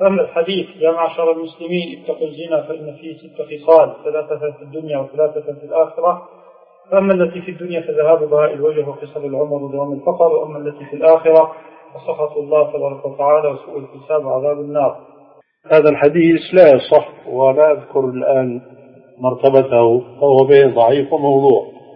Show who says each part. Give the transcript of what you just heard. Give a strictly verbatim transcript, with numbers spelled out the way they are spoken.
Speaker 1: أما الحديث يا معشر المسلمين اتقوا الزنا فإن فيه ست خصال، ثلاثة في الدنيا وثلاثة في الآخرة. فأما التي في الدنيا فذهاب بهاء الوجه وقصر العمر ودوام الفقر، وأما التي في الآخرة فسخط الله تبارك وتعالى وسوء الحساب وعذاب النار.
Speaker 2: هذا الحديث لا يصح ولا أذكر الآن مرتبته، فهو به ضعيف وموضوع.